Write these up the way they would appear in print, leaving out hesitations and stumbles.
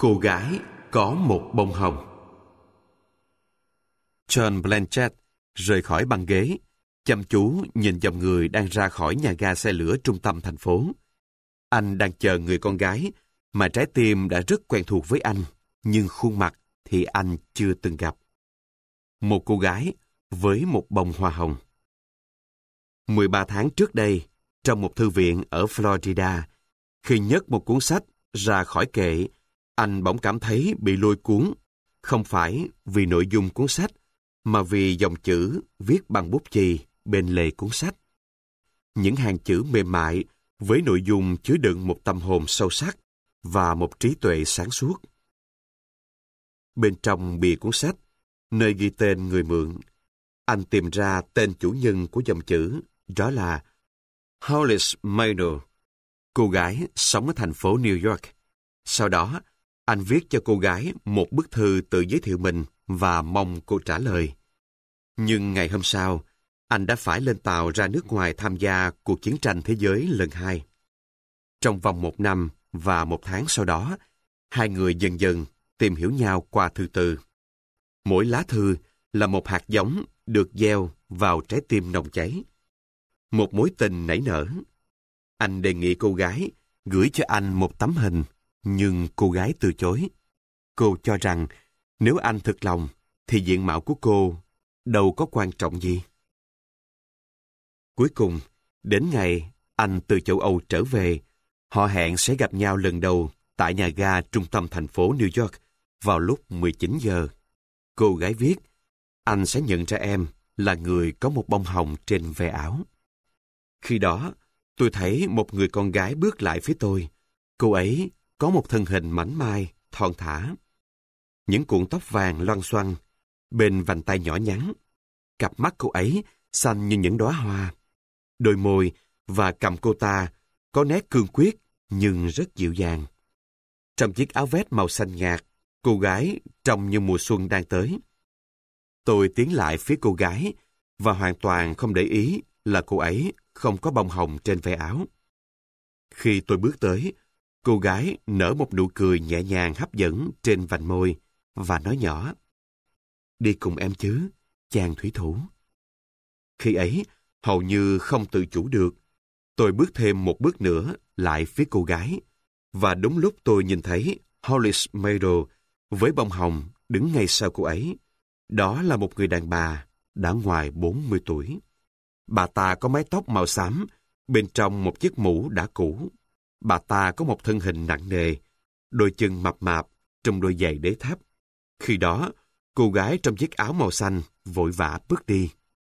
Cô gái có một bông hồng. John Blanchett rời khỏi băng ghế, chăm chú nhìn dòng người đang ra khỏi nhà ga xe lửa trung tâm thành phố. Anh đang chờ người con gái mà trái tim đã rất quen thuộc với anh, nhưng khuôn mặt thì anh chưa từng gặp. Một cô gái với một bông hoa hồng. 13 tháng trước đây, trong một thư viện ở Florida, khi nhấc một cuốn sách ra khỏi kệ, anh bỗng cảm thấy bị lôi cuốn, không phải vì nội dung cuốn sách, mà vì dòng chữ viết bằng bút chì bên lề cuốn sách. Những hàng chữ mềm mại với nội dung chứa đựng một tâm hồn sâu sắc và một trí tuệ sáng suốt. Bên trong bìa cuốn sách, nơi ghi tên người mượn, anh tìm ra tên chủ nhân của dòng chữ, đó là Hollis Maynor, cô gái sống ở thành phố New York. Sau đó, anh viết cho cô gái một bức thư tự giới thiệu mình và mong cô trả lời. Nhưng ngày hôm sau, anh đã phải lên tàu ra nước ngoài tham gia cuộc chiến tranh thế giới lần 2. Trong vòng 1 năm và 1 tháng sau đó, hai người dần dần tìm hiểu nhau qua thư từ. Mỗi lá thư là một hạt giống được gieo vào trái tim nồng cháy. Một mối tình nảy nở. Anh đề nghị cô gái gửi cho anh một tấm hình, nhưng cô gái từ chối. Cô cho rằng nếu anh thực lòng, thì diện mạo của cô đâu có quan trọng gì. Cuối cùng, đến ngày anh từ châu Âu trở về, họ hẹn sẽ gặp nhau lần đầu tại nhà ga trung tâm thành phố New York vào lúc 19 giờ. Cô gái viết, anh sẽ nhận ra em là người có một bông hồng trên ve áo. Khi đó, tôi thấy một người con gái bước lại phía tôi. Cô ấy có một thân hình mảnh mai, thon thả. Những cuộn tóc vàng loăn xoăn, bên vành tay nhỏ nhắn. Cặp mắt cô ấy xanh như những đóa hoa. Đôi môi và cằm cô ta có nét cương quyết nhưng rất dịu dàng. Trong chiếc áo vest màu xanh nhạt, cô gái trông như mùa xuân đang tới. Tôi tiến lại phía cô gái và hoàn toàn không để ý là cô ấy không có bông hồng trên ve áo. Khi tôi bước tới, cô gái nở một nụ cười nhẹ nhàng hấp dẫn trên vành môi và nói nhỏ, đi cùng em chứ, chàng thủy thủ. Khi ấy, hầu như không tự chủ được, tôi bước thêm một bước nữa lại phía cô gái, và đúng lúc tôi nhìn thấy Hollis Maynor với bông hồng đứng ngay sau cô ấy. Đó là một người đàn bà đã ngoài 40 tuổi. Bà ta có mái tóc màu xám, bên trong một chiếc mũ đã cũ. Bà ta có một thân hình nặng nề, đôi chân mập mạp trong đôi giày đế thấp. Khi đó, cô gái trong chiếc áo màu xanh vội vã bước đi.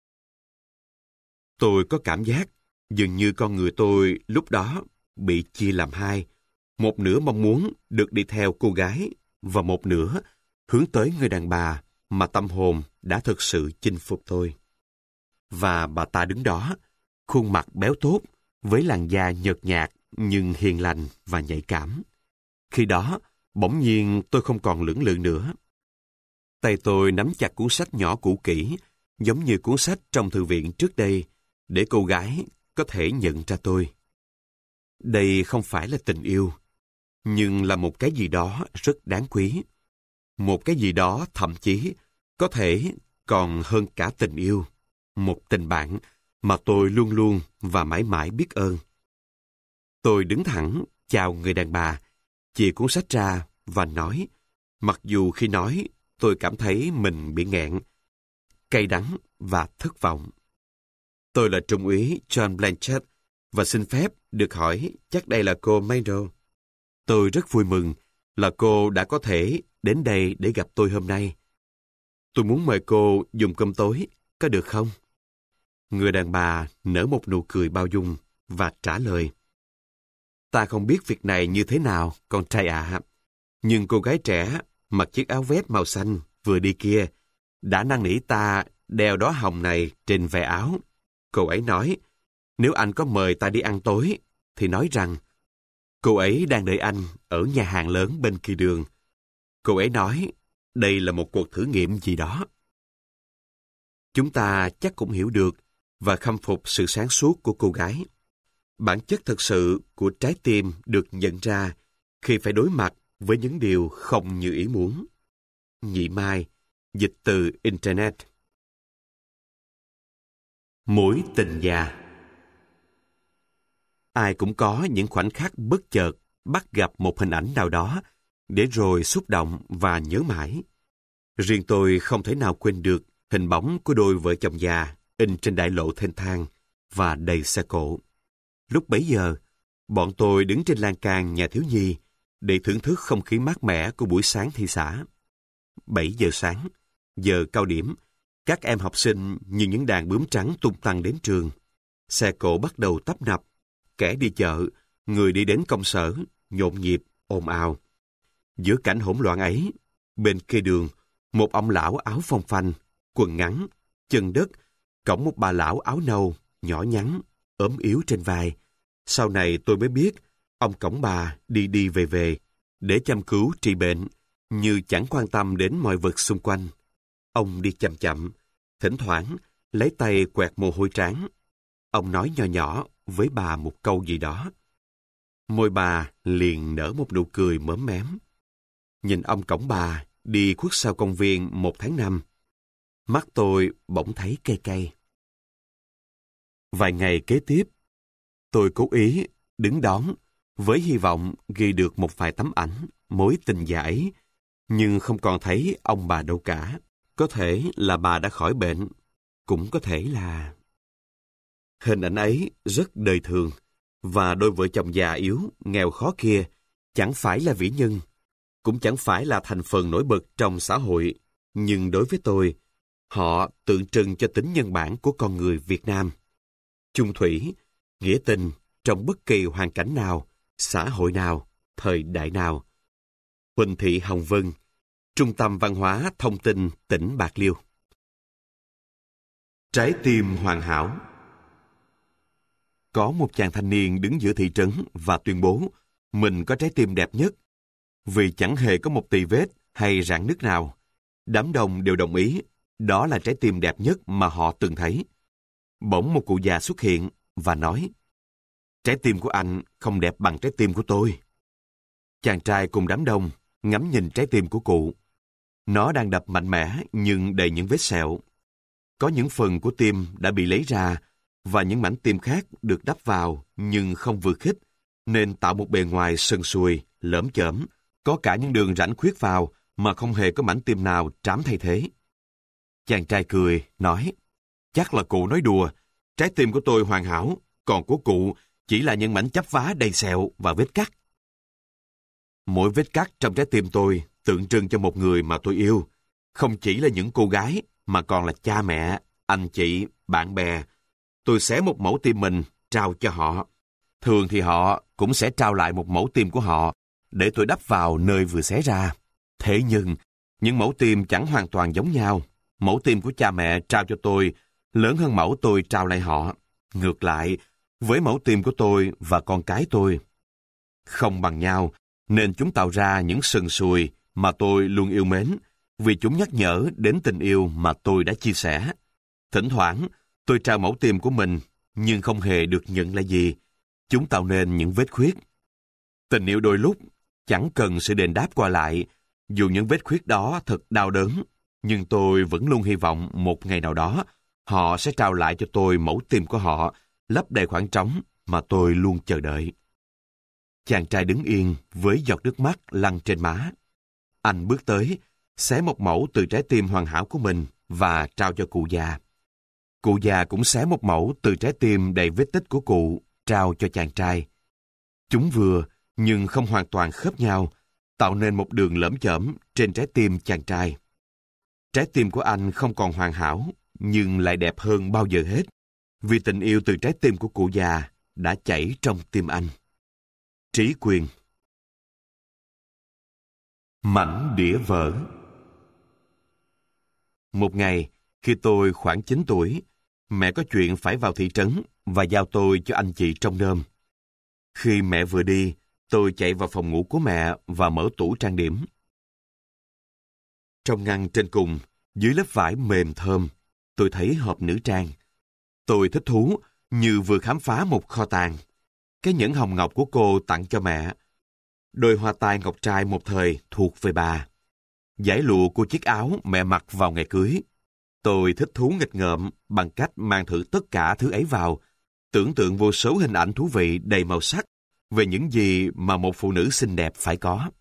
Tôi có cảm giác dường như con người tôi lúc đó bị chia làm hai. Một nửa mong muốn được đi theo cô gái và một nửa hướng tới người đàn bà mà tâm hồn đã thực sự chinh phục tôi. Và bà ta đứng đó, khuôn mặt béo tốt, với làn da nhợt nhạt nhưng hiền lành và nhạy cảm. Khi đó, bỗng nhiên tôi không còn lưỡng lự nữa. Tay tôi nắm chặt cuốn sách nhỏ cũ kỹ, giống như cuốn sách trong thư viện trước đây, để cô gái có thể nhận ra tôi. Đây không phải là tình yêu, nhưng là một cái gì đó rất đáng quý. Một cái gì đó thậm chí có thể còn hơn cả tình yêu. Một tình bạn mà tôi luôn luôn và mãi mãi biết ơn. Tôi đứng thẳng, chào người đàn bà, chìa cuốn sách ra và nói, mặc dù khi nói tôi cảm thấy mình bị nghẹn, cay đắng và thất vọng. Tôi là Trung úy John Blanchett và xin phép được hỏi chắc đây là cô Maynor. Tôi rất vui mừng là cô đã có thể đến đây để gặp tôi hôm nay. Tôi muốn mời cô dùng cơm tối, có được không? Người đàn bà nở một nụ cười bao dung và trả lời. Ta không biết việc này như thế nào, con trai ạ. Nhưng cô gái trẻ mặc chiếc áo vest màu xanh vừa đi kia đã năn nỉ ta đeo đóa hồng này trên ve áo. Cô ấy nói, nếu anh có mời ta đi ăn tối, thì nói rằng cô ấy đang đợi anh ở nhà hàng lớn bên kia đường. Cô ấy nói, đây là một cuộc thử nghiệm gì đó. Chúng ta chắc cũng hiểu được và khâm phục sự sáng suốt của cô gái. Bản chất thực sự của trái tim được nhận ra khi phải đối mặt với những điều không như ý muốn. Nhị Mai, dịch từ Internet. Mối tình già. Ai cũng có những khoảnh khắc bất chợt bắt gặp một hình ảnh nào đó để rồi xúc động và nhớ mãi. Riêng tôi không thể nào quên được hình bóng của đôi vợ chồng già in trên đại lộ thênh thang và đầy xe cộ. Lúc bấy giờ, bọn tôi đứng trên lan can nhà thiếu nhi để thưởng thức không khí mát mẻ của buổi sáng thị xã. 7 giờ sáng, giờ cao điểm, các em học sinh như những đàn bướm trắng tung tăng đến trường. Xe cộ bắt đầu tấp nập, kẻ đi chợ, người đi đến công sở, nhộn nhịp, ồn ào. Giữa cảnh hỗn loạn ấy, bên kia đường, một ông lão áo phông phanh, quần ngắn, chân đất, cõng một bà lão áo nâu, nhỏ nhắn, ốm yếu trên vai. Sau này tôi mới biết, ông cõng bà đi đi về về, để chăm cứu trị bệnh, như chẳng quan tâm đến mọi vật xung quanh. Ông đi chậm chậm, thỉnh thoảng lấy tay quẹt mồ hôi trán. Ông nói nhỏ nhỏ với bà một câu gì đó. Môi bà liền nở một nụ cười mớm mém. Nhìn ông cõng bà đi khuất sau công viên 1 tháng 5. Mắt tôi bỗng thấy cay cay. Vài ngày kế tiếp, tôi cố ý đứng đón với hy vọng ghi được một vài tấm ảnh mối tình già ấy, nhưng không còn thấy ông bà đâu cả. Có thể là bà đã khỏi bệnh, cũng có thể là... Hình ảnh ấy rất đời thường, và đôi vợ chồng già yếu, nghèo khó kia chẳng phải là vĩ nhân, cũng chẳng phải là thành phần nổi bật trong xã hội, nhưng đối với tôi, họ tượng trưng cho tính nhân bản của con người Việt Nam. Chung thủy, nghĩa tình trong bất kỳ hoàn cảnh nào, xã hội nào, thời đại nào. Huỳnh Thị Hồng Vân, Trung tâm Văn hóa Thông tin tỉnh Bạc Liêu. Trái tim hoàn hảo. Có một chàng thanh niên đứng giữa thị trấn và tuyên bố mình có trái tim đẹp nhất. Vì chẳng hề có một tì vết hay rạn nứt nào, đám đông đều đồng ý đó là trái tim đẹp nhất mà họ từng thấy. Bỗng một cụ già xuất hiện và nói: "Trái tim của anh không đẹp bằng trái tim của tôi." Chàng trai cùng đám đông ngắm nhìn trái tim của cụ. Nó đang đập mạnh mẽ nhưng đầy những vết sẹo. Có những phần của tim đã bị lấy ra và những mảnh tim khác được đắp vào nhưng không vừa khít, nên tạo một bề ngoài sần sùi, lởm chởm. Có cả những đường rãnh khuyết vào mà không hề có mảnh tim nào trám thay thế. Chàng trai cười, nói: "Chắc là cụ nói đùa. Trái tim của tôi hoàn hảo, còn của cụ chỉ là những mảnh chắp vá đầy sẹo và vết cắt." Mỗi vết cắt trong trái tim tôi tượng trưng cho một người mà tôi yêu. Không chỉ là những cô gái, mà còn là cha mẹ, anh chị, bạn bè. Tôi xé một mẫu tim mình, trao cho họ. Thường thì họ cũng sẽ trao lại một mẫu tim của họ, để tôi đắp vào nơi vừa xé ra. Thế nhưng, những mẫu tim chẳng hoàn toàn giống nhau. Mẫu tim của cha mẹ trao cho tôi lớn hơn mẫu tôi trao lại họ. Ngược lại, với mẫu tim của tôi và con cái tôi không bằng nhau, nên chúng tạo ra những sần sùi mà tôi luôn yêu mến, vì chúng nhắc nhở đến tình yêu mà tôi đã chia sẻ. Thỉnh thoảng, tôi trao mẫu tim của mình, nhưng không hề được nhận lại gì. Chúng tạo nên những vết khuyết. Tình yêu đôi lúc chẳng cần sự đền đáp qua lại, dù những vết khuyết đó thật đau đớn, nhưng tôi vẫn luôn hy vọng một ngày nào đó, họ sẽ trao lại cho tôi mẫu tim của họ, lấp đầy khoảng trống mà tôi luôn chờ đợi. Chàng trai đứng yên với giọt nước mắt lăn trên má. Anh bước tới, xé một mẫu từ trái tim hoàn hảo của mình và trao cho cụ già. Cụ già cũng xé một mẫu từ trái tim đầy vết tích của cụ, trao cho chàng trai. Chúng vừa, nhưng không hoàn toàn khớp nhau, tạo nên một đường lởm chởm trên trái tim chàng trai. Trái tim của anh không còn hoàn hảo, nhưng lại đẹp hơn bao giờ hết, vì tình yêu từ trái tim của cụ già đã chảy trong tim anh. Trí Quyền. Mảnh đĩa vỡ. Một ngày, khi tôi khoảng 9 tuổi, mẹ có chuyện phải vào thị trấn và giao tôi cho anh chị trông nom. Khi mẹ vừa đi, tôi chạy vào phòng ngủ của mẹ và mở tủ trang điểm. Trong ngăn trên cùng, dưới lớp vải mềm thơm, tôi thấy hộp nữ trang. Tôi thích thú như vừa khám phá một kho tàng. Cái nhẫn hồng ngọc của cô tặng cho mẹ. đôi hoa tai ngọc trai một thời thuộc về bà. Dải lụa của chiếc áo mẹ mặc vào ngày cưới. Tôi thích thú nghịch ngợm bằng cách mang thử tất cả thứ ấy vào, tưởng tượng vô số hình ảnh thú vị đầy màu sắc về những gì mà một phụ nữ xinh đẹp phải có.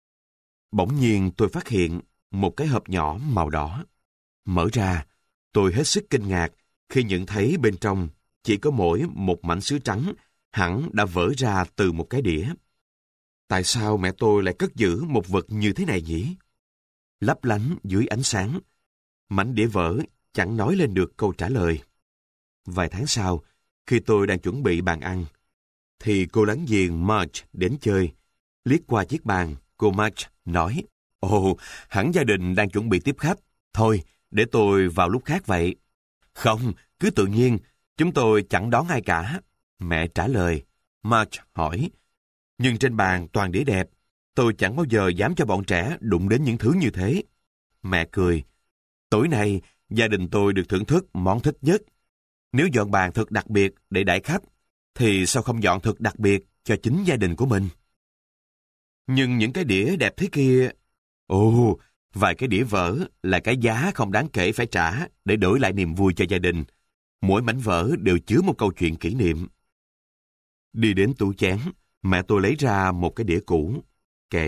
Bỗng nhiên tôi phát hiện một cái hộp nhỏ màu đỏ. Mở ra, tôi hết sức kinh ngạc khi nhận thấy bên trong chỉ có mỗi một mảnh sứ trắng hẳn đã vỡ ra từ một cái đĩa. Tại sao mẹ tôi lại cất giữ một vật như thế này nhỉ? Lấp lánh dưới ánh sáng, mảnh đĩa vỡ chẳng nói lên được câu trả lời. Vài tháng sau, khi tôi đang chuẩn bị bàn ăn, thì cô láng giềng Marge đến chơi. Liếc qua chiếc bàn, cô Marge nói, "Ồ, hẳn gia đình đang chuẩn bị tiếp khách. Thôi, để tôi vào lúc khác vậy." "Không, cứ tự nhiên, chúng tôi chẳng đón ai cả," mẹ trả lời. Marge hỏi, "Nhưng trên bàn toàn đĩa đẹp, tôi chẳng bao giờ dám cho bọn trẻ đụng đến những thứ như thế." Mẹ cười, "Tối nay, gia đình tôi được thưởng thức món thích nhất. Nếu dọn bàn thật đặc biệt để đãi khách, thì sao không dọn thật đặc biệt cho chính gia đình của mình?" "Nhưng những cái đĩa đẹp thế kia..." "Ồ, vài cái đĩa vỡ là cái giá không đáng kể phải trả để đổi lại niềm vui cho gia đình. Mỗi mảnh vỡ đều chứa một câu chuyện kỷ niệm." Đi đến tủ chén, mẹ tôi lấy ra một cái đĩa cũ, kể,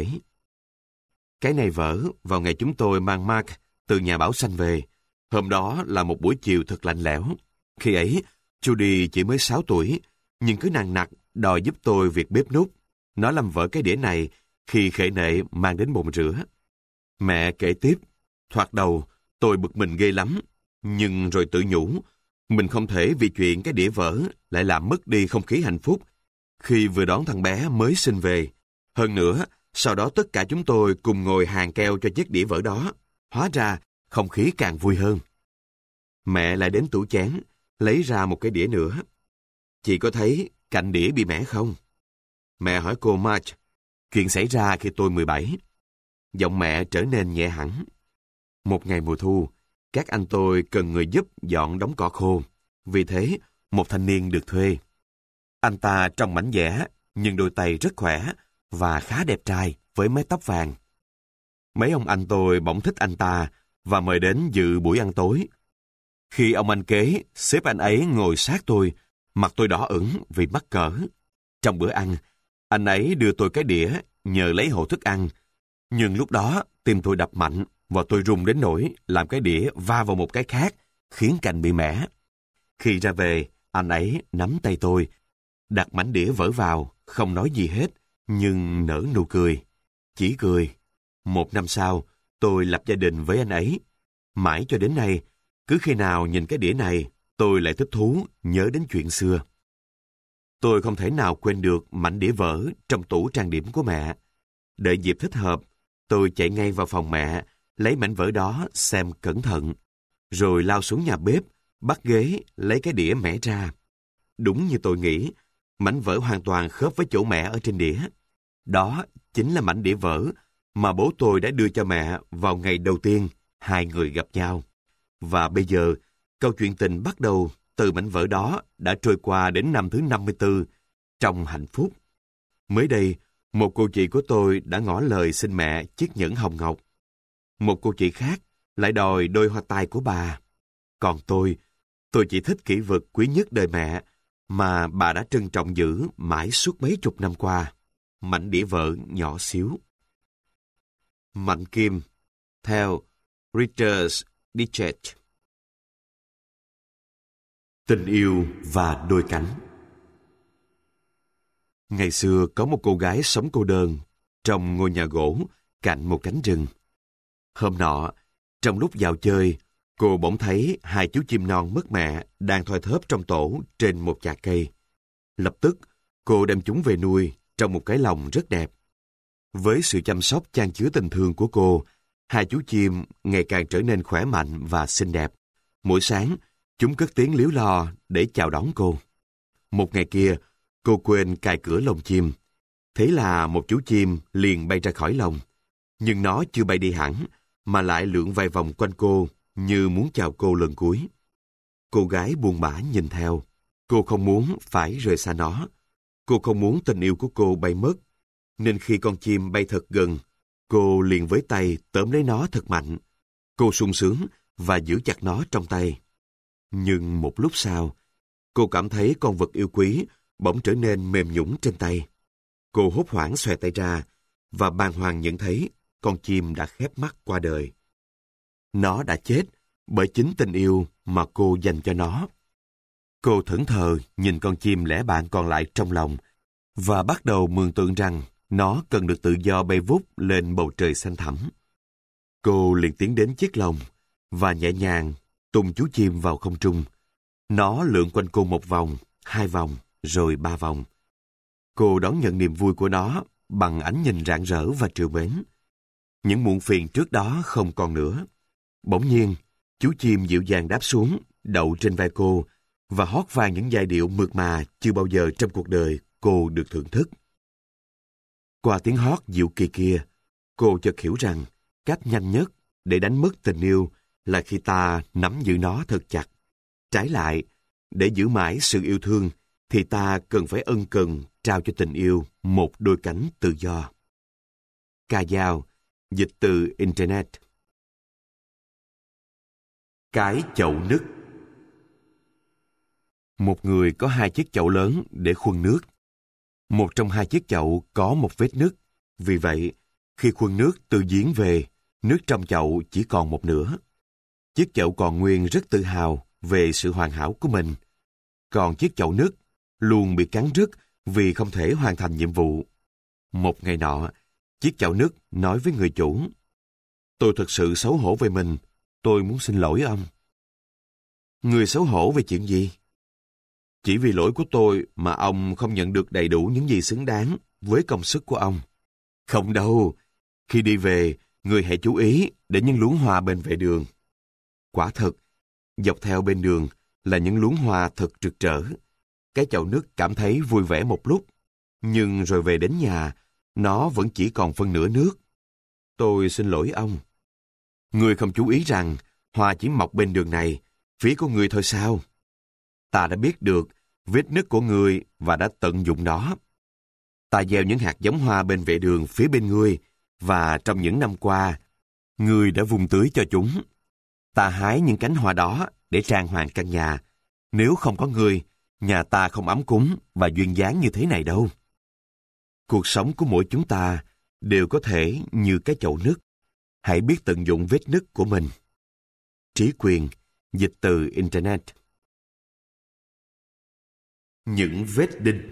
"Cái này vỡ vào ngày chúng tôi mang Mark từ nhà bảo sanh về. Hôm đó là một buổi chiều thật lạnh lẽo. Khi ấy, Judy chỉ mới 6 tuổi, nhưng cứ nằng nặc đòi giúp tôi việc bếp núc. Nó làm vỡ cái đĩa này khi khệ nệ mang đến bồn rửa." Mẹ kể tiếp, "Thoạt đầu, tôi bực mình ghê lắm, nhưng rồi tự nhủ, mình không thể vì chuyện cái đĩa vỡ lại làm mất đi không khí hạnh phúc khi vừa đón thằng bé mới sinh về. Hơn nữa, sau đó tất cả chúng tôi cùng ngồi hàng keo cho chiếc đĩa vỡ đó. Hóa ra, không khí càng vui hơn." Mẹ lại đến tủ chén, lấy ra một cái đĩa nữa. "Chị có thấy cạnh đĩa bị mẻ không?" Mẹ hỏi cô Marge. "Chuyện xảy ra khi tôi 17. Giọng mẹ trở nên nhẹ hẳn. "Một ngày mùa thu, các anh tôi cần người giúp dọn đống cỏ khô. Vì thế, một thanh niên được thuê. Anh ta trông mảnh dẻ, nhưng đôi tay rất khỏe và khá đẹp trai với mái tóc vàng. Mấy ông anh tôi bỗng thích anh ta và mời đến dự buổi ăn tối. Khi ông anh kế xếp anh ấy ngồi sát tôi, mặt tôi đỏ ửng vì mắc cỡ. Trong bữa ăn, anh ấy đưa tôi cái đĩa nhờ lấy hộ thức ăn. Nhưng lúc đó tim tôi đập mạnh và tôi run đến nỗi làm cái đĩa va vào một cái khác, khiến cạnh bị mẻ. Khi ra về, anh ấy nắm tay tôi, đặt mảnh đĩa vỡ vào, không nói gì hết, nhưng nở nụ cười. Chỉ cười. 1 năm sau, tôi lập gia đình với anh ấy. Mãi cho đến nay, cứ khi nào nhìn cái đĩa này, tôi lại thích thú nhớ đến chuyện xưa. Tôi không thể nào quên được mảnh đĩa vỡ trong tủ trang điểm của mẹ. Đợi dịp thích hợp, tôi chạy ngay vào phòng mẹ, lấy mảnh vỡ đó xem cẩn thận, rồi lao xuống nhà bếp, bắt ghế, lấy cái đĩa mẻ ra. Đúng như tôi nghĩ, mảnh vỡ hoàn toàn khớp với chỗ mẹ ở trên đĩa. Đó chính là mảnh đĩa vỡ mà bố tôi đã đưa cho mẹ vào ngày đầu tiên hai người gặp nhau. Và bây giờ, câu chuyện tình bắt đầu từ mảnh vỡ đó đã trôi qua đến năm thứ 54 trong hạnh phúc. Mới đây, một cô chị của tôi đã ngỏ lời xin mẹ chiếc nhẫn hồng ngọc. Một cô chị khác lại đòi đôi hoa tai của bà. Còn tôi chỉ thích kỷ vật quý nhất đời mẹ mà bà đã trân trọng giữ mãi suốt mấy chục năm qua. Mảnh đĩa vỡ nhỏ xíu. Mạnh Kim, theo Richard Dichet. Tình yêu và đôi cánh. Ngày xưa có một cô gái sống cô đơn trong ngôi nhà gỗ cạnh một cánh rừng. Hôm nọ, trong lúc vào chơi, cô bỗng thấy 2 chú chim non mất mẹ đang thoi thóp trong tổ trên một chạc cây. Lập tức, cô đem chúng về nuôi trong một cái lồng rất đẹp. Với sự chăm sóc chan chứa tình thương của cô, 2 chú chim ngày càng trở nên khỏe mạnh và xinh đẹp. Mỗi sáng, chúng cất tiếng líu lo để chào đón cô. Một ngày kia, cô quên cài cửa lồng chim. Thế là một chú chim liền bay ra khỏi lồng. Nhưng nó chưa bay đi hẳn, mà lại lượn vài vòng quanh cô như muốn chào cô lần cuối. Cô gái buồn bã nhìn theo. Cô không muốn phải rời xa nó. Cô không muốn tình yêu của cô bay mất. nên khi con chim bay thật gần, cô liền với tay tóm lấy nó thật mạnh. Cô sung sướng và giữ chặt nó trong tay. Nhưng một lúc sau, cô cảm thấy con vật yêu quý bỗng trở nên mềm nhũn trên tay. Cô hốt hoảng xòe tay ra và bàng hoàng nhận thấy con chim đã khép mắt qua đời. Nó đã chết bởi chính tình yêu mà cô dành cho nó. Cô thẫn thờ nhìn con chim lẻ bạn còn lại trong lòng và bắt đầu mường tượng rằng nó cần được tự do bay vút lên bầu trời xanh thẳm. Cô liền tiến đến chiếc lồng và nhẹ nhàng tung chú chim vào không trung. Nó lượn quanh cô 1 vòng, 2 vòng, rồi 3 vòng. Cô đón nhận niềm vui của nó bằng ánh nhìn rạng rỡ và trìu mến. Những muộn phiền trước đó không còn nữa. Bỗng nhiên, chú chim dịu dàng đáp xuống, đậu trên vai cô và hót vang những giai điệu mượt mà chưa bao giờ trong cuộc đời cô được thưởng thức. Qua tiếng hót dịu kỳ kia, cô chợt hiểu rằng cách nhanh nhất để đánh mất tình yêu là khi ta nắm giữ nó thật chặt. Trái lại, để giữ mãi sự yêu thương thì ta cần phải ân cần trao cho tình yêu một đôi cánh tự do. Ca dao, dịch từ Internet. Cái chậu nứt. Một người có 2 chiếc chậu lớn để khuân nước. Một trong 2 chiếc chậu có một vết nứt. Vì vậy, khi khuân nước từ giếng về, nước trong chậu chỉ còn một nửa. Chiếc chậu còn nguyên rất tự hào về sự hoàn hảo của mình. Còn chiếc chậu nứt luôn bị cắn rứt vì không thể hoàn thành nhiệm vụ. Một ngày nọ, chiếc chậu nứt nói với người chủ: "Tôi thật sự xấu hổ về mình, tôi muốn xin lỗi ông." "Người xấu hổ về chuyện gì?" "Chỉ vì lỗi của tôi mà ông không nhận được đầy đủ những gì xứng đáng với công sức của ông." "Không đâu, khi đi về, người hãy chú ý đến những luống hoa bên vệ đường." Quả thật, dọc theo bên đường là những luống hoa thật rực rỡ. Cái chậu nứt cảm thấy vui vẻ một lúc, nhưng rồi về đến nhà, nó vẫn chỉ còn phân nửa nước. "Tôi xin lỗi ông." "Người không chú ý rằng hoa chỉ mọc bên đường này, phía của người thôi sao? Ta đã biết được vết nứt của người và đã tận dụng nó. Ta gieo những hạt giống hoa bên vệ đường phía bên ngươi, và trong những năm qua, ngươi đã vun tưới cho chúng. Ta hái những cánh hoa đó để trang hoàng căn nhà. Nếu không có ngươi, nhà ta không ấm cúng và duyên dáng như thế này đâu." Cuộc sống của mỗi chúng ta đều có thể như cái chậu nứt. Hãy biết tận dụng vết nứt của mình. Trí Quyền, dịch từ Internet. Những vết đinh.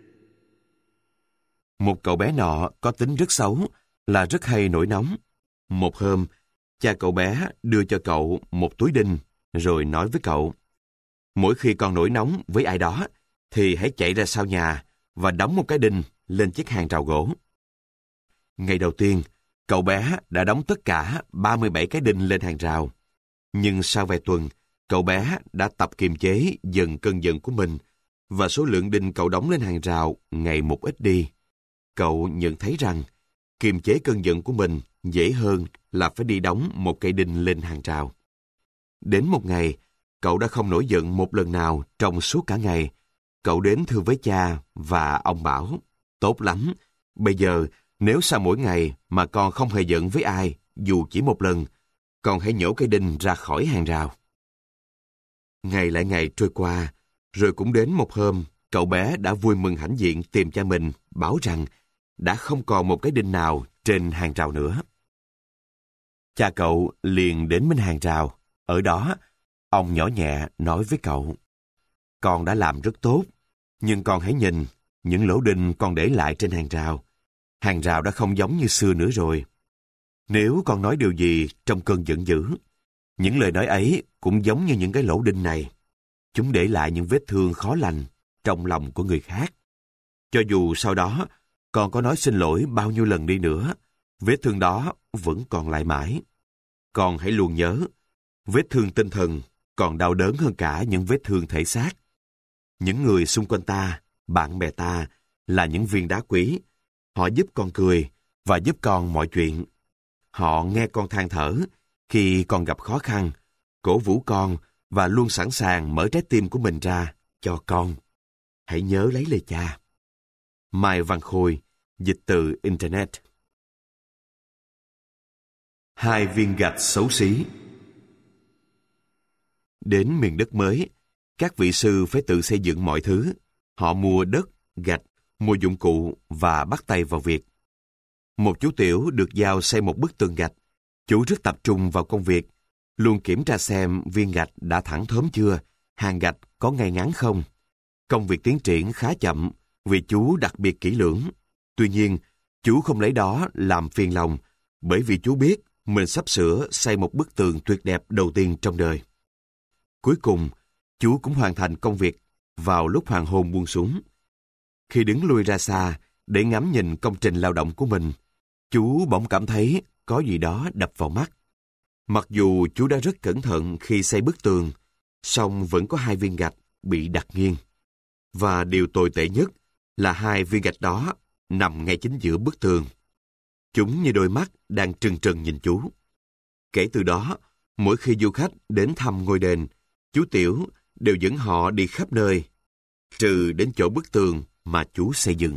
Một cậu bé nọ có tính rất xấu, là rất hay nổi nóng. Một hôm, cha cậu bé đưa cho cậu một túi đinh, rồi nói với cậu: "Mỗi khi con nổi nóng với ai đó, thì hãy chạy ra sau nhà và đóng một cái đinh lên chiếc hàng rào gỗ." Ngày đầu tiên, cậu bé đã đóng tất cả 37 cái đinh lên hàng rào. Nhưng sau vài tuần, cậu bé đã tập kiềm chế dần cơn giận của mình, và số lượng đinh cậu đóng lên hàng rào ngày một ít đi. Cậu nhận thấy rằng kiềm chế cơn giận của mình dễ hơn là phải đi đóng một cây đinh lên hàng rào. Đến một ngày, cậu đã không nổi giận một lần nào trong suốt cả ngày. Cậu đến thưa với cha và ông bảo: "Tốt lắm, bây giờ nếu sau mỗi ngày mà con không hề giận với ai, dù chỉ một lần, con hãy nhổ cây đinh ra khỏi hàng rào." Ngày lại ngày trôi qua, rồi cũng đến một hôm, cậu bé đã vui mừng hãnh diện tìm cha mình, bảo rằng đã không còn một cái đinh nào trên hàng rào nữa. Cha cậu liền đến bên hàng rào. Ở đó, ông nhỏ nhẹ nói với cậu: "Con đã làm rất tốt, nhưng con hãy nhìn những lỗ đinh con để lại trên hàng rào. Hàng rào đã không giống như xưa nữa rồi. Nếu con nói điều gì trong cơn giận dữ, những lời nói ấy cũng giống như những cái lỗ đinh này. Chúng để lại những vết thương khó lành trong lòng của người khác. Cho dù sau đó con có nói xin lỗi bao nhiêu lần đi nữa, vết thương đó vẫn còn lại mãi. Con hãy luôn nhớ, vết thương tinh thần còn đau đớn hơn cả những vết thương thể xác. Những người xung quanh ta, bạn bè ta, là những viên đá quý. Họ giúp con cười và giúp con mọi chuyện. Họ nghe con than thở khi con gặp khó khăn, cổ vũ con và luôn sẵn sàng mở trái tim của mình ra cho con. Hãy nhớ lấy lời cha." Mai Văn Khôi, dịch từ Internet. 2 viên gạch xấu xí. Đến miền đất mới, các vị sư phải tự xây dựng mọi thứ. Họ mua đất, gạch, mua dụng cụ và bắt tay vào việc. Một chú Tiểu được giao xây một bức tường gạch. Chú rất tập trung vào công việc, luôn kiểm tra xem viên gạch đã thẳng thớm chưa, hàng gạch có ngay ngắn không. Công việc tiến triển khá chậm vì chú đặc biệt kỹ lưỡng. Tuy nhiên, chú không lấy đó làm phiền lòng, bởi vì chú biết mình sắp sửa xây một bức tường tuyệt đẹp đầu tiên trong đời. Cuối cùng, chú cũng hoàn thành công việc vào lúc hoàng hôn buông xuống. Khi đứng lui ra xa để ngắm nhìn công trình lao động của mình, chú bỗng cảm thấy có gì đó đập vào mắt. Mặc dù chú đã rất cẩn thận khi xây bức tường, song vẫn có 2 viên gạch bị đặt nghiêng. Và điều tồi tệ nhất là 2 viên gạch đó nằm ngay chính giữa bức tường. Chúng như đôi mắt đang trừng trừng nhìn chú. Kể từ đó, mỗi khi du khách đến thăm ngôi đền, chú Tiểu đều dẫn họ đi khắp nơi, trừ đến chỗ bức tường mà chú xây dựng.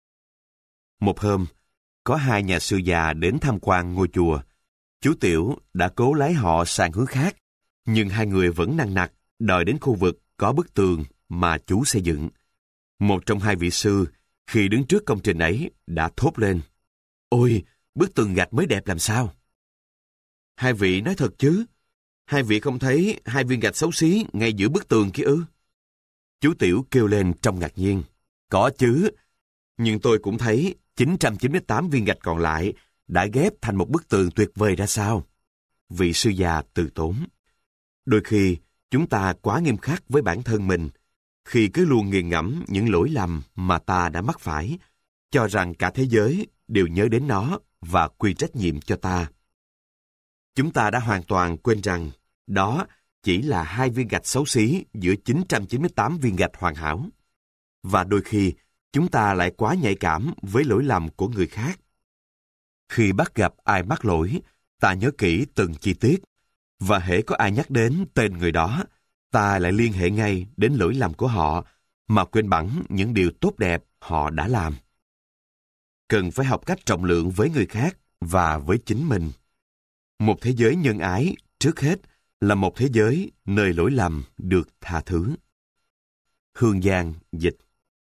Một hôm, có 2 nhà sư già đến tham quan ngôi chùa. Chú Tiểu đã cố lái họ sang hướng khác, nhưng 2 người vẫn nằng nặc đòi đến khu vực có bức tường mà chú xây dựng. Một trong 2 vị sư, khi đứng trước công trình ấy, đã thốt lên: "Ôi, bức tường gạch mới đẹp làm sao?" "Hai vị nói thật chứ? Hai vị không thấy 2 viên gạch xấu xí ngay giữa bức tường kia ư?" Chú Tiểu kêu lên trong ngạc nhiên. "Có chứ, nhưng tôi cũng thấy 998 viên gạch còn lại đã ghép thành một bức tường tuyệt vời ra sao?" Vị sư già từ tốn. Đôi khi, chúng ta quá nghiêm khắc với bản thân mình, khi cứ luôn nghiền ngẫm những lỗi lầm mà ta đã mắc phải, cho rằng cả thế giới đều nhớ đến nó và quy trách nhiệm cho ta. Chúng ta đã hoàn toàn quên rằng đó chỉ là 2 viên gạch xấu xí giữa 998 viên gạch hoàn hảo. Và đôi khi, chúng ta lại quá nhạy cảm với lỗi lầm của người khác. Khi bắt gặp ai mắc lỗi, ta nhớ kỹ từng chi tiết, và hễ có ai nhắc đến tên người đó, ta lại liên hệ ngay đến lỗi lầm của họ mà quên bẵng những điều tốt đẹp họ đã làm. Cần phải học cách trọng lượng với người khác và với chính mình. Một thế giới nhân ái, trước hết, là một thế giới nơi lỗi lầm được tha thứ. Hương Giang dịch.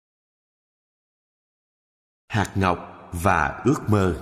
Hạt ngọc và ước mơ.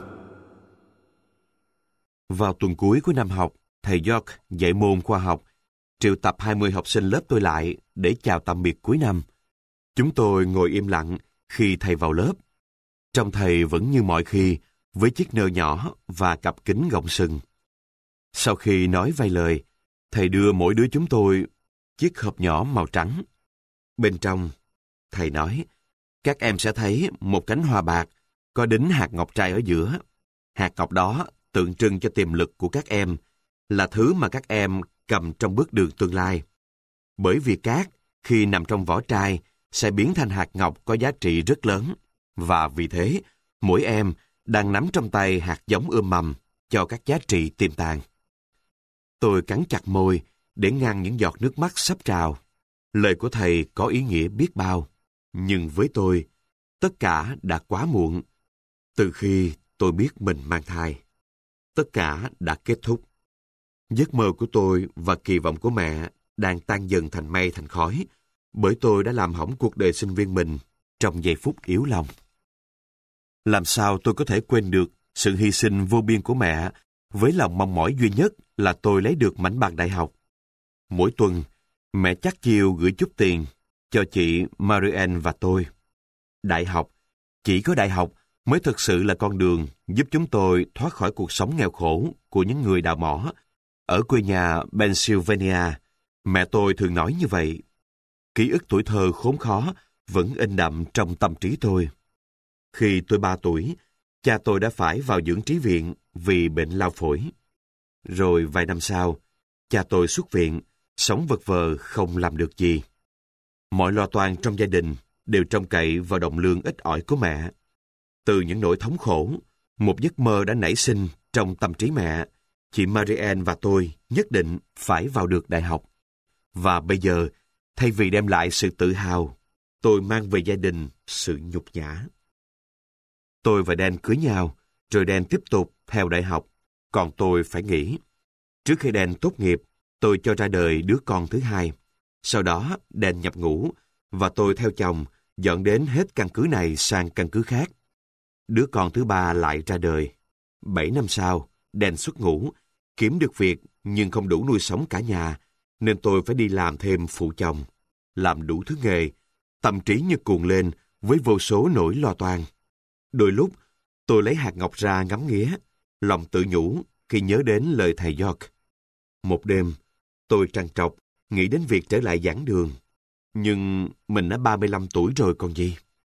Vào tuần cuối của năm học, thầy York dạy môn khoa học triệu tập 20 học sinh lớp tôi lại để chào tạm biệt cuối năm. Chúng tôi ngồi im lặng khi thầy vào lớp. Trông thầy vẫn như mọi khi, với chiếc nơ nhỏ và cặp kính gọng sừng. Sau khi nói vài lời, thầy đưa mỗi đứa chúng tôi chiếc hộp nhỏ màu trắng. Bên trong, thầy nói, các em sẽ thấy một cánh hoa bạc có đính hạt ngọc trai ở giữa. Hạt ngọc đó tượng trưng cho tiềm lực của các em, là thứ mà các em cầm trong bước đường tương lai. Bởi vì cát, khi nằm trong vỏ trai, sẽ biến thành hạt ngọc có giá trị rất lớn. Và vì thế, mỗi em đang nắm trong tay hạt giống ươm mầm cho các giá trị tiềm tàng. Tôi cắn chặt môi để ngăn những giọt nước mắt sắp trào. Lời của thầy có ý nghĩa biết bao. Nhưng với tôi, tất cả đã quá muộn. Từ khi tôi biết mình mang thai, tất cả đã kết thúc. Giấc mơ của tôi và kỳ vọng của mẹ đang tan dần thành mây thành khói, bởi tôi đã làm hỏng cuộc đời sinh viên mình trong giây phút yếu lòng. Làm sao tôi có thể quên được sự hy sinh vô biên của mẹ với lòng mong mỏi duy nhất là tôi lấy được mảnh bằng đại học. Mỗi tuần, mẹ chắc chiêu gửi chút tiền cho chị Marianne và tôi. Đại học, chỉ có đại học mới thực sự là con đường giúp chúng tôi thoát khỏi cuộc sống nghèo khổ của những người đào mỏ. Ở quê nhà Pennsylvania, mẹ tôi thường nói như vậy. Ký ức tuổi thơ khốn khó vẫn in đậm trong tâm trí tôi. Khi tôi 3 tuổi, cha tôi đã phải vào dưỡng trí viện vì bệnh lao phổi. Rồi vài năm sau, cha tôi xuất viện, sống vật vờ không làm được gì. Mọi lo toan trong gia đình đều trông cậy vào đồng lương ít ỏi của mẹ. Từ những nỗi thống khổ, một giấc mơ đã nảy sinh trong tâm trí mẹ. Chị Marianne và tôi nhất định phải vào được đại học. Và bây giờ, thay vì đem lại sự tự hào, tôi mang về gia đình sự nhục nhã. Tôi và Dan cưới nhau, rồi Dan tiếp tục theo đại học, còn tôi phải nghỉ. Trước khi Dan tốt nghiệp, tôi cho ra đời đứa con thứ hai. Sau đó, Dan nhập ngũ, và tôi theo chồng, dọn đến hết căn cứ này sang căn cứ khác. Đứa con thứ ba lại ra đời. 7 năm sau, Dan xuất ngũ, kiếm được việc nhưng không đủ nuôi sống cả nhà, nên tôi phải đi làm thêm phụ chồng, làm đủ thứ nghề, tâm trí như cuồng lên với vô số nỗi lo toan. Đôi lúc, tôi lấy hạt ngọc ra ngắm nghía, lòng tự nhủ khi nhớ đến lời thầy York. Một đêm, tôi trằn trọc, nghĩ đến việc trở lại giảng đường. Nhưng mình đã 35 tuổi rồi còn gì.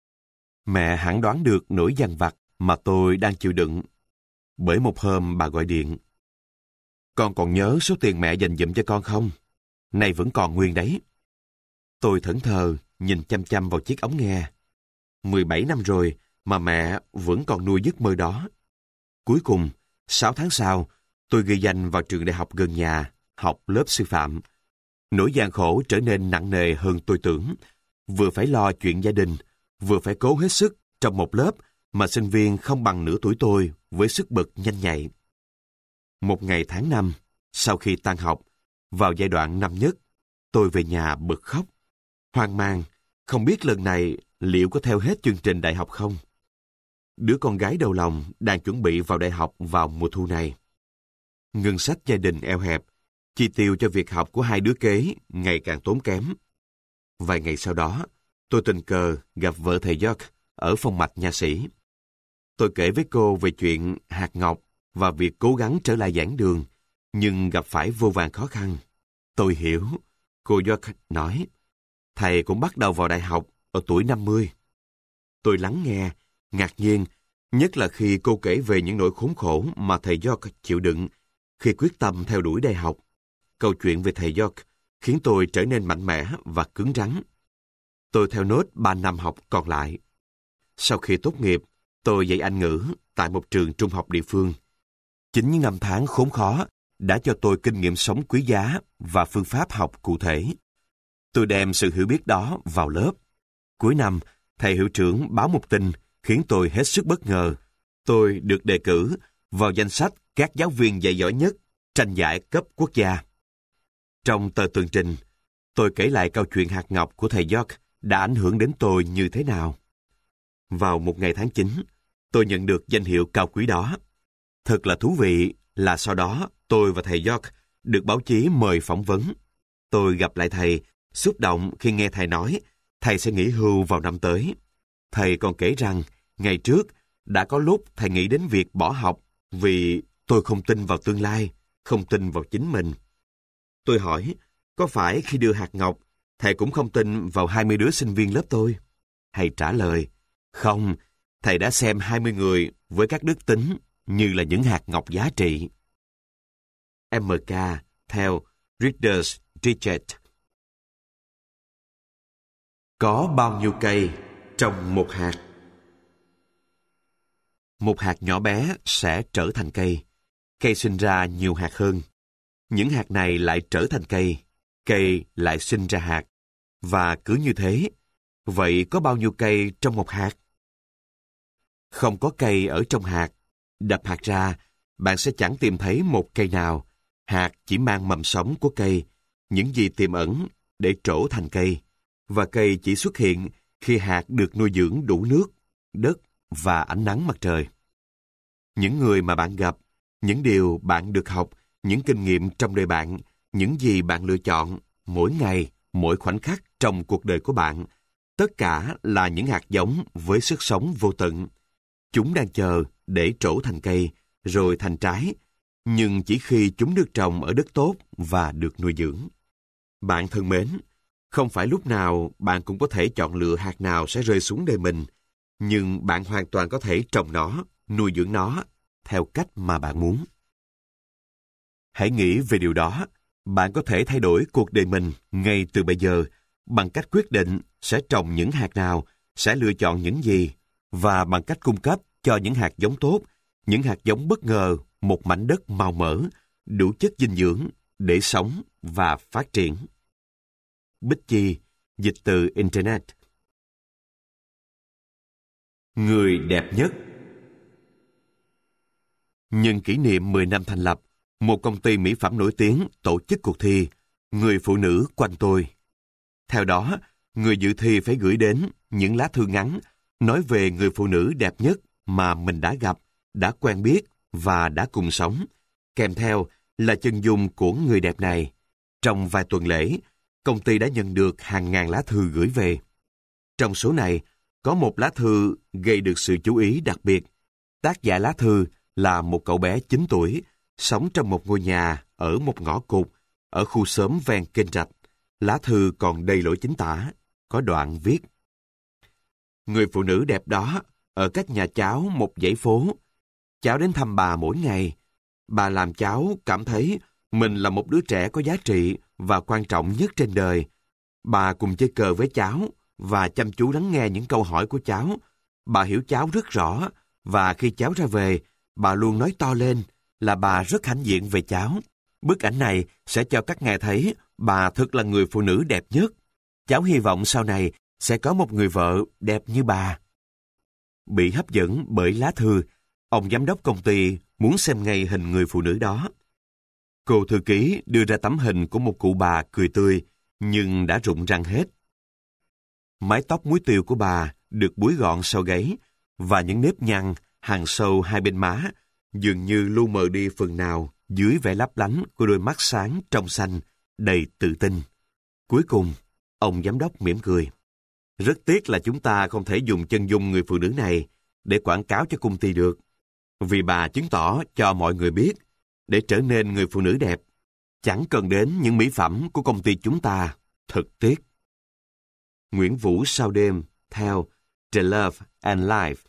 Mẹ hẳn đoán được nỗi dằn vặt mà tôi đang chịu đựng. Bởi một hôm bà gọi điện. Con còn nhớ số tiền mẹ dành dụm cho con không? Nay vẫn còn nguyên đấy. Tôi thẫn thờ, nhìn chăm chăm vào chiếc ống nghe. 17 năm rồi mà mẹ vẫn còn nuôi giấc mơ đó. Cuối cùng, 6 tháng sau, tôi ghi danh vào trường đại học gần nhà, học lớp sư phạm. Nỗi gian khổ trở nên nặng nề hơn tôi tưởng. Vừa phải lo chuyện gia đình, vừa phải cố hết sức trong một lớp mà sinh viên không bằng nửa tuổi tôi với sức bật nhanh nhạy. Một ngày tháng 5, sau khi tan học, vào giai đoạn năm nhất, tôi về nhà bật khóc. Hoang mang, không biết lần này liệu có theo hết chương trình đại học không? Đứa con gái đầu lòng đang chuẩn bị vào đại học vào mùa thu này. Ngân sách gia đình eo hẹp, chi tiêu cho việc học của hai đứa kế ngày càng tốn kém. Vài ngày sau đó, tôi tình cờ gặp vợ thầy York ở phòng mạch nha sĩ. Tôi kể với cô về chuyện hạt ngọc và việc cố gắng trở lại giảng đường, nhưng gặp phải vô vàn khó khăn. Tôi hiểu, cô York nói, thầy cũng bắt đầu vào đại học ở tuổi 50. Tôi lắng nghe, ngạc nhiên, nhất là khi cô kể về những nỗi khốn khổ mà thầy York chịu đựng khi quyết tâm theo đuổi đại học. Câu chuyện về thầy York khiến tôi trở nên mạnh mẽ và cứng rắn. Tôi theo nốt 3 năm học còn lại. Sau khi tốt nghiệp, tôi dạy Anh ngữ tại một trường trung học địa phương. Chính những năm tháng khốn khó đã cho tôi kinh nghiệm sống quý giá và phương pháp học cụ thể. Tôi đem sự hiểu biết đó vào lớp. Cuối năm, thầy hiệu trưởng báo một tin khiến tôi hết sức bất ngờ. Tôi được đề cử vào danh sách các giáo viên dạy giỏi nhất tranh giải cấp quốc gia. Trong tờ tường trình, tôi kể lại câu chuyện hạt ngọc của thầy York đã ảnh hưởng đến tôi như thế nào. Vào một ngày tháng 9, tôi nhận được danh hiệu cao quý đó. Thật là thú vị là sau đó tôi và thầy York được báo chí mời phỏng vấn. Tôi gặp lại thầy, xúc động khi nghe thầy nói thầy sẽ nghỉ hưu vào năm tới. Thầy còn kể rằng ngày trước đã có lúc thầy nghĩ đến việc bỏ học vì tôi không tin vào tương lai, không tin vào chính mình. Tôi hỏi, có phải khi đưa hạt ngọc, thầy cũng không tin vào 20 đứa sinh viên lớp tôi? Thầy trả lời, không, thầy đã xem 20 người với các đức tính như là những hạt ngọc giá trị. MK theo Reader's Digest. Có bao nhiêu cây trong một hạt? Một hạt nhỏ bé sẽ trở thành cây. Cây sinh ra nhiều hạt hơn. Những hạt này lại trở thành cây lại sinh ra hạt. Và cứ như thế, vậy có bao nhiêu cây trong một hạt? Không có cây ở trong hạt. Đập hạt ra, bạn sẽ chẳng tìm thấy một cây nào. Hạt chỉ mang mầm sống của cây, những gì tiềm ẩn để trổ thành cây. Và cây chỉ xuất hiện khi hạt được nuôi dưỡng đủ nước, đất và ánh nắng mặt trời. Những người mà bạn gặp, những điều bạn được học, những kinh nghiệm trong đời bạn, những gì bạn lựa chọn, mỗi ngày, mỗi khoảnh khắc trong cuộc đời của bạn, tất cả là những hạt giống với sức sống vô tận. Chúng đang chờ để trổ thành cây, rồi thành trái, nhưng chỉ khi chúng được trồng ở đất tốt và được nuôi dưỡng. Bạn thân mến, không phải lúc nào bạn cũng có thể chọn lựa hạt nào sẽ rơi xuống đời mình, nhưng bạn hoàn toàn có thể trồng nó, nuôi dưỡng nó theo cách mà bạn muốn. Hãy nghĩ về điều đó. Bạn có thể thay đổi cuộc đời mình ngay từ bây giờ bằng cách quyết định sẽ trồng những hạt nào, sẽ lựa chọn những gì, và bằng cách cung cấp cho những hạt giống tốt, những hạt giống bất ngờ, một mảnh đất màu mỡ, đủ chất dinh dưỡng để sống và phát triển. Bích Chi, dịch từ Internet. Người đẹp nhất Nhân kỷ niệm 10 năm thành lập, một công ty mỹ phẩm nổi tiếng tổ chức cuộc thi Người phụ nữ quanh tôi. Theo đó, người dự thi phải gửi đến những lá thư ngắn nói về người phụ nữ đẹp nhất mà mình đã gặp, đã quen biết và đã cùng sống, kèm theo là chân dung của người đẹp này. Trong vài tuần lễ, công ty đã nhận được hàng ngàn lá thư gửi về. Trong số này, có một lá thư gây được sự chú ý đặc biệt. Tác giả lá thư là một cậu bé 9 tuổi, sống trong một ngôi nhà ở một ngõ cụt, ở khu xóm ven kênh rạch. Lá thư còn đầy lỗi chính tả, có đoạn viết: Người phụ nữ đẹp đó, ở cách nhà cháu một dãy phố. Cháu đến thăm bà mỗi ngày. Bà làm cháu cảm thấy mình là một đứa trẻ có giá trị và quan trọng nhất trên đời. Bà cùng chơi cờ với cháu và chăm chú lắng nghe những câu hỏi của cháu. Bà hiểu cháu rất rõ, và khi cháu ra về, bà luôn nói to lên là bà rất hãnh diện về cháu. Bức ảnh này sẽ cho các ngài thấy bà thực là người phụ nữ đẹp nhất. Cháu hy vọng sau này sẽ có một người vợ đẹp như bà. Bị hấp dẫn bởi lá thư, ông giám đốc công ty muốn xem ngay hình người phụ nữ đó. Cô thư ký đưa ra tấm hình của một cụ bà cười tươi, nhưng đã rụng răng hết. Mái tóc muối tiêu của bà được búi gọn sau gáy, và những nếp nhăn hàng sâu hai bên má dường như lu mờ đi phần nào dưới vẻ lấp lánh của đôi mắt sáng trong xanh, đầy tự tin. Cuối cùng, ông giám đốc mỉm cười. Rất tiếc là chúng ta không thể dùng chân dung người phụ nữ này để quảng cáo cho công ty được, vì bà chứng tỏ cho mọi người biết, để trở nên người phụ nữ đẹp, chẳng cần đến những mỹ phẩm của công ty chúng ta. Thật tiếc. Nguyễn Vũ sau đêm, theo The Love and Life.